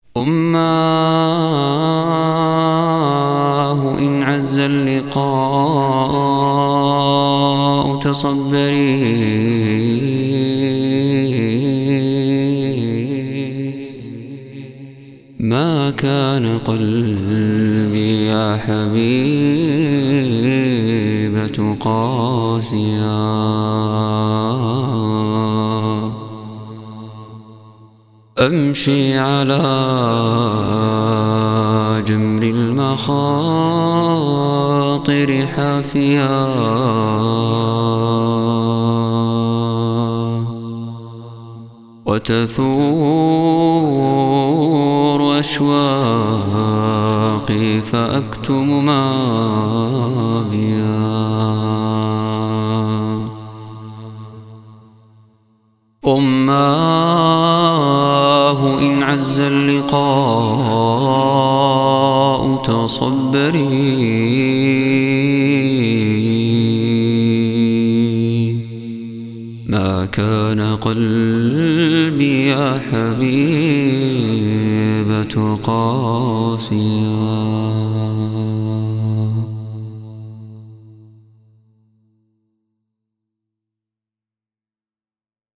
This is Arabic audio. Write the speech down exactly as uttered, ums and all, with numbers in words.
أماه إن عز اللقاء تصبري، ما كان قلبي يا حبيبة قاسيا. أمشي على جمر المخاطر حافيا، وتثور أشواقي فأكتم ما بيا. أماه إن عز اللقاء تصبري، ما كان قلبي يا حبيبة قاسيا.